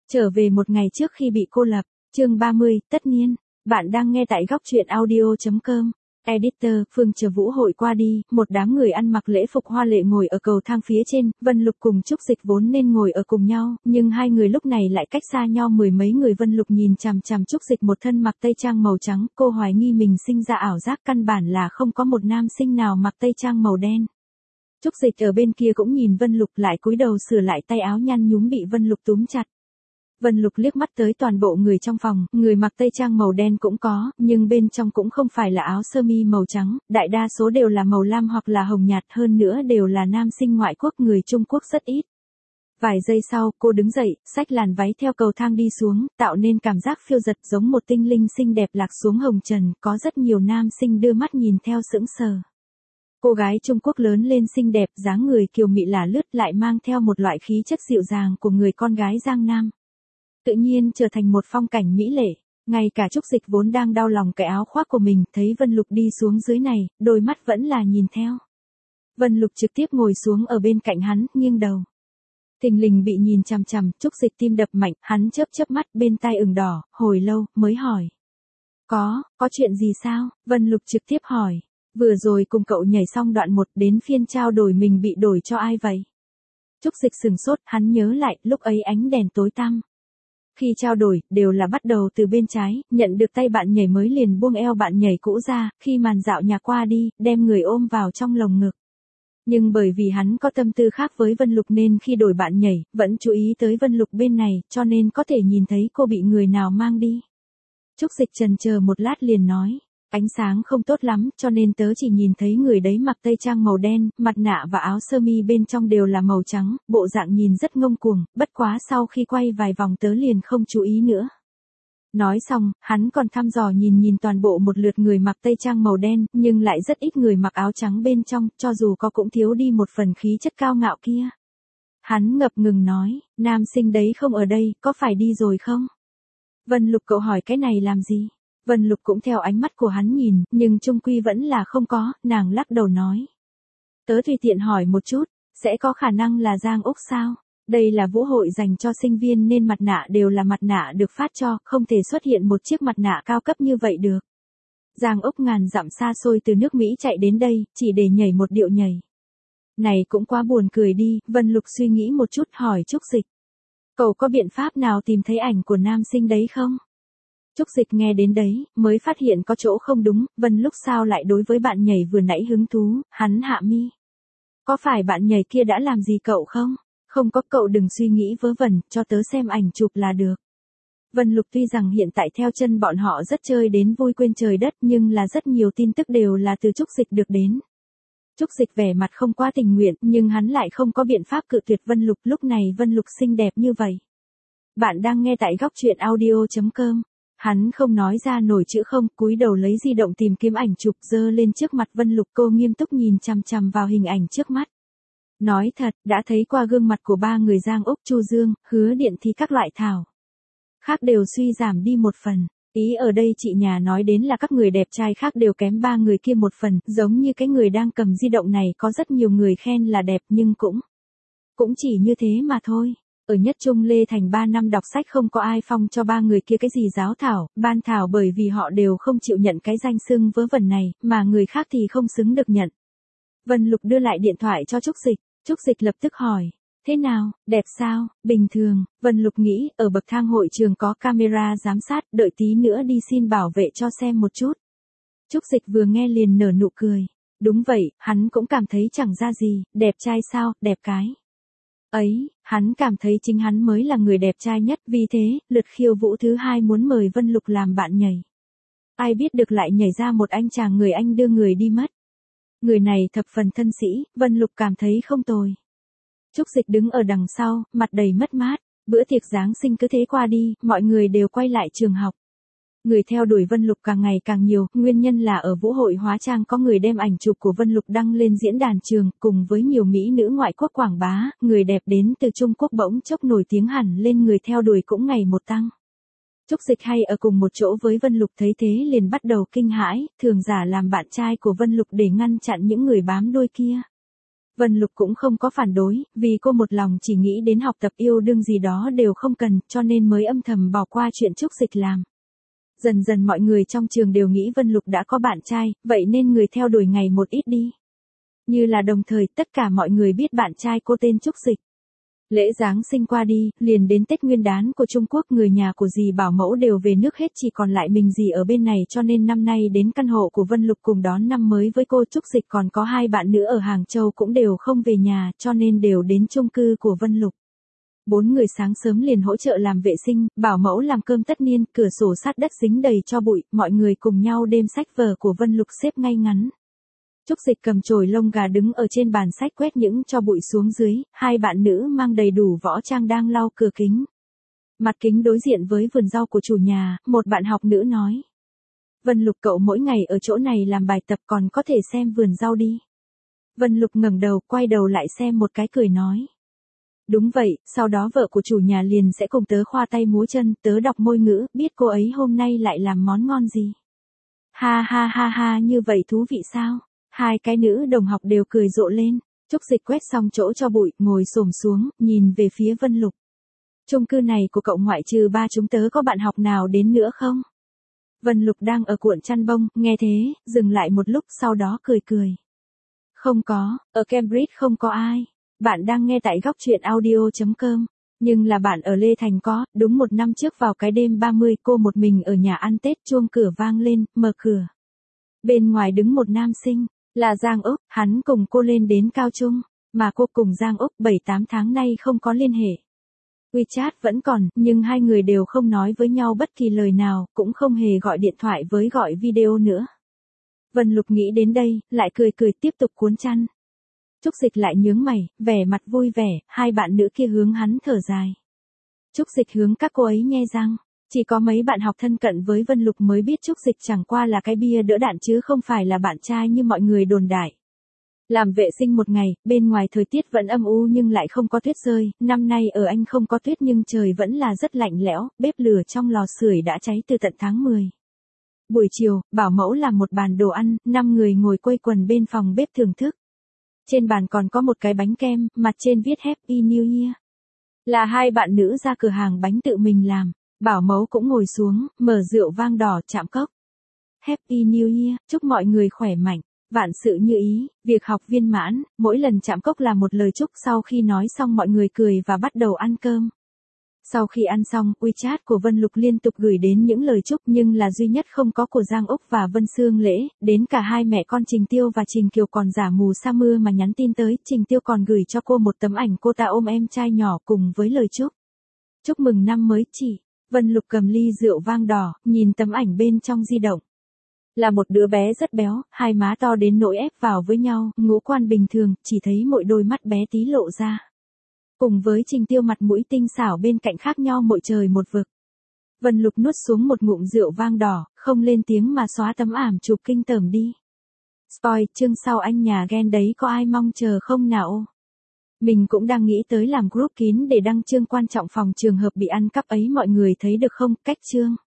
Trở về một ngày trước khi bị cô lập, chương 30, tất nhiên, bạn đang nghe tại góc truyện audio.com. Editor, Phương chờ Vũ hội qua đi, một đám người ăn mặc lễ phục hoa lệ ngồi ở cầu thang phía trên, Vân Lục cùng Trúc Dịch vốn nên ngồi ở cùng nhau, nhưng hai người lúc này lại cách xa nhau mười mấy người. Vân Lục nhìn chằm chằm Trúc Dịch một thân mặc tây trang màu trắng, cô hoài nghi mình sinh ra ảo giác, căn bản là không có một nam sinh nào mặc tây trang màu đen. Trúc Dịch ở bên kia cũng nhìn Vân Lục, lại cúi đầu sửa lại tay áo nhăn nhúm bị Vân Lục túm chặt. Vân Lục liếc mắt tới toàn bộ người trong phòng, người mặc tây trang màu đen cũng có, nhưng bên trong cũng không phải là áo sơ mi màu trắng, đại đa số đều là màu lam hoặc là hồng nhạt, hơn nữa đều là nam sinh ngoại quốc, người Trung Quốc rất ít. Vài giây sau, cô đứng dậy, xách làn váy theo cầu thang đi xuống, tạo nên cảm giác phiêu dật giống một tinh linh xinh đẹp lạc xuống hồng trần, có rất nhiều nam sinh đưa mắt nhìn theo sững sờ. Cô gái Trung Quốc lớn lên xinh đẹp, dáng người kiều mị lả lướt, lại mang theo một loại khí chất dịu dàng của người con gái Giang Nam. Tự nhiên trở thành một phong cảnh mỹ lệ. Ngay cả Trúc Dịch vốn đang đau lòng cái áo khoác của mình, thấy Vân Lục đi xuống dưới này, đôi mắt vẫn là nhìn theo. Vân Lục trực tiếp ngồi xuống ở bên cạnh hắn, nghiêng đầu. Thình lình bị nhìn chằm chằm, Trúc Dịch tim đập mạnh, hắn chớp mắt, bên tai ửng đỏ, hồi lâu mới hỏi. Có chuyện gì sao? Vân Lục trực tiếp hỏi. Vừa rồi cùng cậu nhảy xong đoạn 1, đến phiên trao đổi mình bị đổi cho ai vậy? Trúc Dịch sừng sốt, hắn nhớ lại, lúc ấy ánh đèn tối tăm. Khi trao đổi, đều là bắt đầu từ bên trái, nhận được tay bạn nhảy mới liền buông eo bạn nhảy cũ ra, khi màn dạo nhạc qua đi, đem người ôm vào trong lồng ngực. Nhưng bởi vì hắn có tâm tư khác với Vân Lục nên khi đổi bạn nhảy, vẫn chú ý tới Vân Lục bên này, cho nên có thể nhìn thấy cô bị người nào mang đi. Trúc Dịch chần chờ một lát liền nói. Ánh sáng không tốt lắm, cho nên tớ chỉ nhìn thấy người đấy mặc tây trang màu đen, mặt nạ và áo sơ mi bên trong đều là màu trắng, bộ dạng nhìn rất ngông cuồng, bất quá sau khi quay vài vòng tớ liền không chú ý nữa. Nói xong, hắn còn thăm dò nhìn toàn bộ một lượt người mặc tây trang màu đen, nhưng lại rất ít người mặc áo trắng bên trong, cho dù có cũng thiếu đi một phần khí chất cao ngạo kia. Hắn ngập ngừng nói, nam sinh đấy không ở đây, có phải đi rồi không? Vân Lục, cậu hỏi cái này làm gì? Vân Lục cũng theo ánh mắt của hắn nhìn, nhưng chung quy vẫn là không có, nàng lắc đầu nói. Tớ tùy tiện hỏi một chút, sẽ có khả năng là Giang Úc sao? Đây là vũ hội dành cho sinh viên nên mặt nạ đều là mặt nạ được phát cho, không thể xuất hiện một chiếc mặt nạ cao cấp như vậy được. Giang Úc ngàn dặm xa xôi từ nước Mỹ chạy đến đây, chỉ để nhảy một điệu nhảy. Này cũng quá buồn cười đi, Vân Lục suy nghĩ một chút hỏi Trúc Dịch. Cậu có biện pháp nào tìm thấy ảnh của nam sinh đấy không? Trúc Dịch nghe đến đấy, mới phát hiện có chỗ không đúng, Vân Lục sao lại đối với bạn nhảy vừa nãy hứng thú, hắn hạ mi. Có phải bạn nhảy kia đã làm gì cậu không? Không có, cậu đừng suy nghĩ vớ vẩn, cho tớ xem ảnh chụp là được. Vân Lục tuy rằng hiện tại theo chân bọn họ rất chơi đến vui quên trời đất, nhưng là rất nhiều tin tức đều là từ Trúc Dịch được đến. Trúc Dịch vẻ mặt không quá tình nguyện, nhưng hắn lại không có biện pháp cự tuyệt Vân Lục, lúc này Vân Lục xinh đẹp như vậy. Bạn đang nghe tại góc truyện audio.com. Hắn không nói ra nổi chữ không, cúi đầu lấy di động tìm kiếm ảnh chụp giơ lên trước mặt Vân Lục, cô nghiêm túc nhìn chằm chằm vào hình ảnh trước mắt. Nói thật, đã thấy qua gương mặt của ba người Giang Úc, Chu Dương, Hứa Điện thì các loại thảo khác đều suy giảm đi một phần. Ý ở đây chị nhà nói đến là các người đẹp trai khác đều kém ba người kia một phần, giống như cái người đang cầm di động này có rất nhiều người khen là đẹp nhưng cũng chỉ như thế mà thôi. Ở Nhất Trung Lê Thành 3 năm đọc sách không có ai phong cho ba người kia cái gì giáo thảo, ban thảo, bởi vì họ đều không chịu nhận cái danh xưng vớ vẩn này, mà người khác thì không xứng được nhận. Vân Lục đưa lại điện thoại cho Trúc Dịch, Trúc Dịch lập tức hỏi, thế nào, đẹp sao? Bình thường. Vân Lục nghĩ, ở bậc thang hội trường có camera giám sát, đợi tí nữa đi xin bảo vệ cho xem một chút. Trúc Dịch vừa nghe liền nở nụ cười. Đúng vậy, hắn cũng cảm thấy chẳng ra gì, đẹp trai sao, đẹp cái ấy, hắn cảm thấy chính hắn mới là người đẹp trai nhất, vì thế, lượt khiêu vũ thứ 2 muốn mời Vân Lục làm bạn nhảy. Ai biết được lại nhảy ra một anh chàng người Anh đưa người đi mất. Người này thập phần thân sĩ, Vân Lục cảm thấy không tồi. Trúc Dịch đứng ở đằng sau, mặt đầy mất mát, bữa tiệc Giáng sinh cứ thế qua đi, mọi người đều quay lại trường học. Người theo đuổi Vân Lục càng ngày càng nhiều, nguyên nhân là ở vũ hội hóa trang có người đem ảnh chụp của Vân Lục đăng lên diễn đàn trường, cùng với nhiều mỹ nữ ngoại quốc quảng bá, người đẹp đến từ Trung Quốc bỗng chốc nổi tiếng hẳn lên, người theo đuổi cũng ngày một tăng. Trúc Dịch hay ở cùng một chỗ với Vân Lục thấy thế liền bắt đầu kinh hãi, thường giả làm bạn trai của Vân Lục để ngăn chặn những người bám đuôi kia. Vân Lục cũng không có phản đối, vì cô một lòng chỉ nghĩ đến học tập yêu đương gì đó đều không cần, cho nên mới âm thầm bỏ qua chuyện Trúc Dịch làm. Dần dần mọi người trong trường đều nghĩ Vân Lục đã có bạn trai, vậy nên người theo đuổi ngày một ít đi. Như là đồng thời tất cả mọi người biết bạn trai cô tên Trúc Dịch. Lễ Giáng sinh qua đi, liền đến Tết Nguyên đán của Trung Quốc, người nhà của dì bảo mẫu đều về nước hết, chỉ còn lại mình dì ở bên này, cho nên năm nay đến căn hộ của Vân Lục cùng đón năm mới với cô. Trúc Dịch còn có 2 bạn nữa ở Hàng Châu cũng đều không về nhà, cho nên đều đến chung cư của Vân Lục. 4 người sáng sớm liền hỗ trợ làm vệ sinh, bảo mẫu làm cơm tất niên, cửa sổ sát đất dính đầy cho bụi, mọi người cùng nhau đem sách vở của Vân Lục xếp ngay ngắn. Trúc Dịch cầm chổi lông gà đứng ở trên bàn sách quét những cho bụi xuống dưới, 2 bạn nữ mang đầy đủ võ trang đang lau cửa kính. Mặt kính đối diện với vườn rau của chủ nhà, một bạn học nữ nói. Vân Lục, cậu mỗi ngày ở chỗ này làm bài tập còn có thể xem vườn rau đi. Vân Lục ngẩng đầu, quay đầu lại xem một cái cười nói. Đúng vậy, sau đó vợ của chủ nhà liền sẽ cùng tớ khoa tay múa chân, tớ đọc môi ngữ, biết cô ấy hôm nay lại làm món ngon gì. Ha ha ha ha, như vậy thú vị sao? 2 cái nữ đồng học đều cười rộ lên. Trúc Dịch quét xong chỗ cho bụi, ngồi xổm xuống, nhìn về phía Vân Lục. Chung cư này của cậu ngoại trừ 3 chúng tớ có bạn học nào đến nữa không? Vân Lục đang ở cuộn chăn bông, nghe thế, dừng lại một lúc sau đó cười cười. Không có, ở Cambridge không có ai. Bạn đang nghe tại góc truyện audio.com. Nhưng là bạn ở Lê Thành có, đúng 1 năm trước vào cái đêm 30 cô một mình ở nhà ăn Tết, chuông cửa vang lên, mở cửa. Bên ngoài đứng một nam sinh, là Giang Úc, hắn cùng cô lên đến cao trung, mà cô cùng Giang Úc 7-8 tháng nay không có liên hệ. WeChat vẫn còn, nhưng 2 người đều không nói với nhau bất kỳ lời nào, cũng không hề gọi điện thoại với gọi video nữa. Vân Lục nghĩ đến đây, lại cười cười tiếp tục cuốn chăn. Trúc Dịch lại nhướng mày, vẻ mặt vui vẻ, 2 bạn nữ kia hướng hắn thở dài. Trúc Dịch hướng các cô ấy nhe răng. Chỉ có mấy bạn học thân cận với Vân Lục mới biết Trúc Dịch chẳng qua là cái bia đỡ đạn chứ không phải là bạn trai như mọi người đồn đại. Làm vệ sinh một ngày, bên ngoài thời tiết vẫn âm u nhưng lại không có tuyết rơi, năm nay ở Anh không có tuyết nhưng trời vẫn là rất lạnh lẽo, bếp lửa trong lò sưởi đã cháy từ tận tháng 10. Buổi chiều, bảo mẫu làm một bàn đồ ăn, 5 người ngồi quây quần bên phòng bếp thưởng thức. Trên bàn còn có một cái bánh kem, mặt trên viết Happy New Year. Là 2 bạn nữ ra cửa hàng bánh tự mình làm. Bảo mẫu cũng ngồi xuống, mở rượu vang đỏ chạm cốc. Happy New Year, chúc mọi người khỏe mạnh, vạn sự như ý, việc học viên mãn, mỗi lần chạm cốc là một lời chúc. Sau khi nói xong mọi người cười và bắt đầu ăn cơm. Sau khi ăn xong, WeChat của Vân Lục liên tục gửi đến những lời chúc nhưng là duy nhất không có của Giang Úc và Vân Sương Lễ, đến cả 2 mẹ con Trình Tiêu và Trình Kiều còn giả mù sa mưa mà nhắn tin tới. Trình Tiêu còn gửi cho cô một tấm ảnh cô ta ôm em trai nhỏ cùng với lời chúc. Chúc mừng năm mới chị. Vân Lục cầm ly rượu vang đỏ, nhìn tấm ảnh bên trong di động. Là một đứa bé rất béo, 2 má to đến nỗi ép vào với nhau, ngũ quan bình thường, chỉ thấy mỗi đôi mắt bé tí lộ ra. Cùng với Trình Tiêu mặt mũi tinh xảo bên cạnh khác nhau mỗi trời một vực. Vân Lục nuốt xuống một ngụm rượu vang đỏ, không lên tiếng mà xóa tấm ảm chụp kinh tởm đi. Spoil, chương sau anh nhà ghen đấy có ai mong chờ không nào? Mình cũng đang nghĩ tới làm group kín để đăng chương quan trọng phòng trường hợp bị ăn cắp ấy, mọi người thấy được không? Cách chương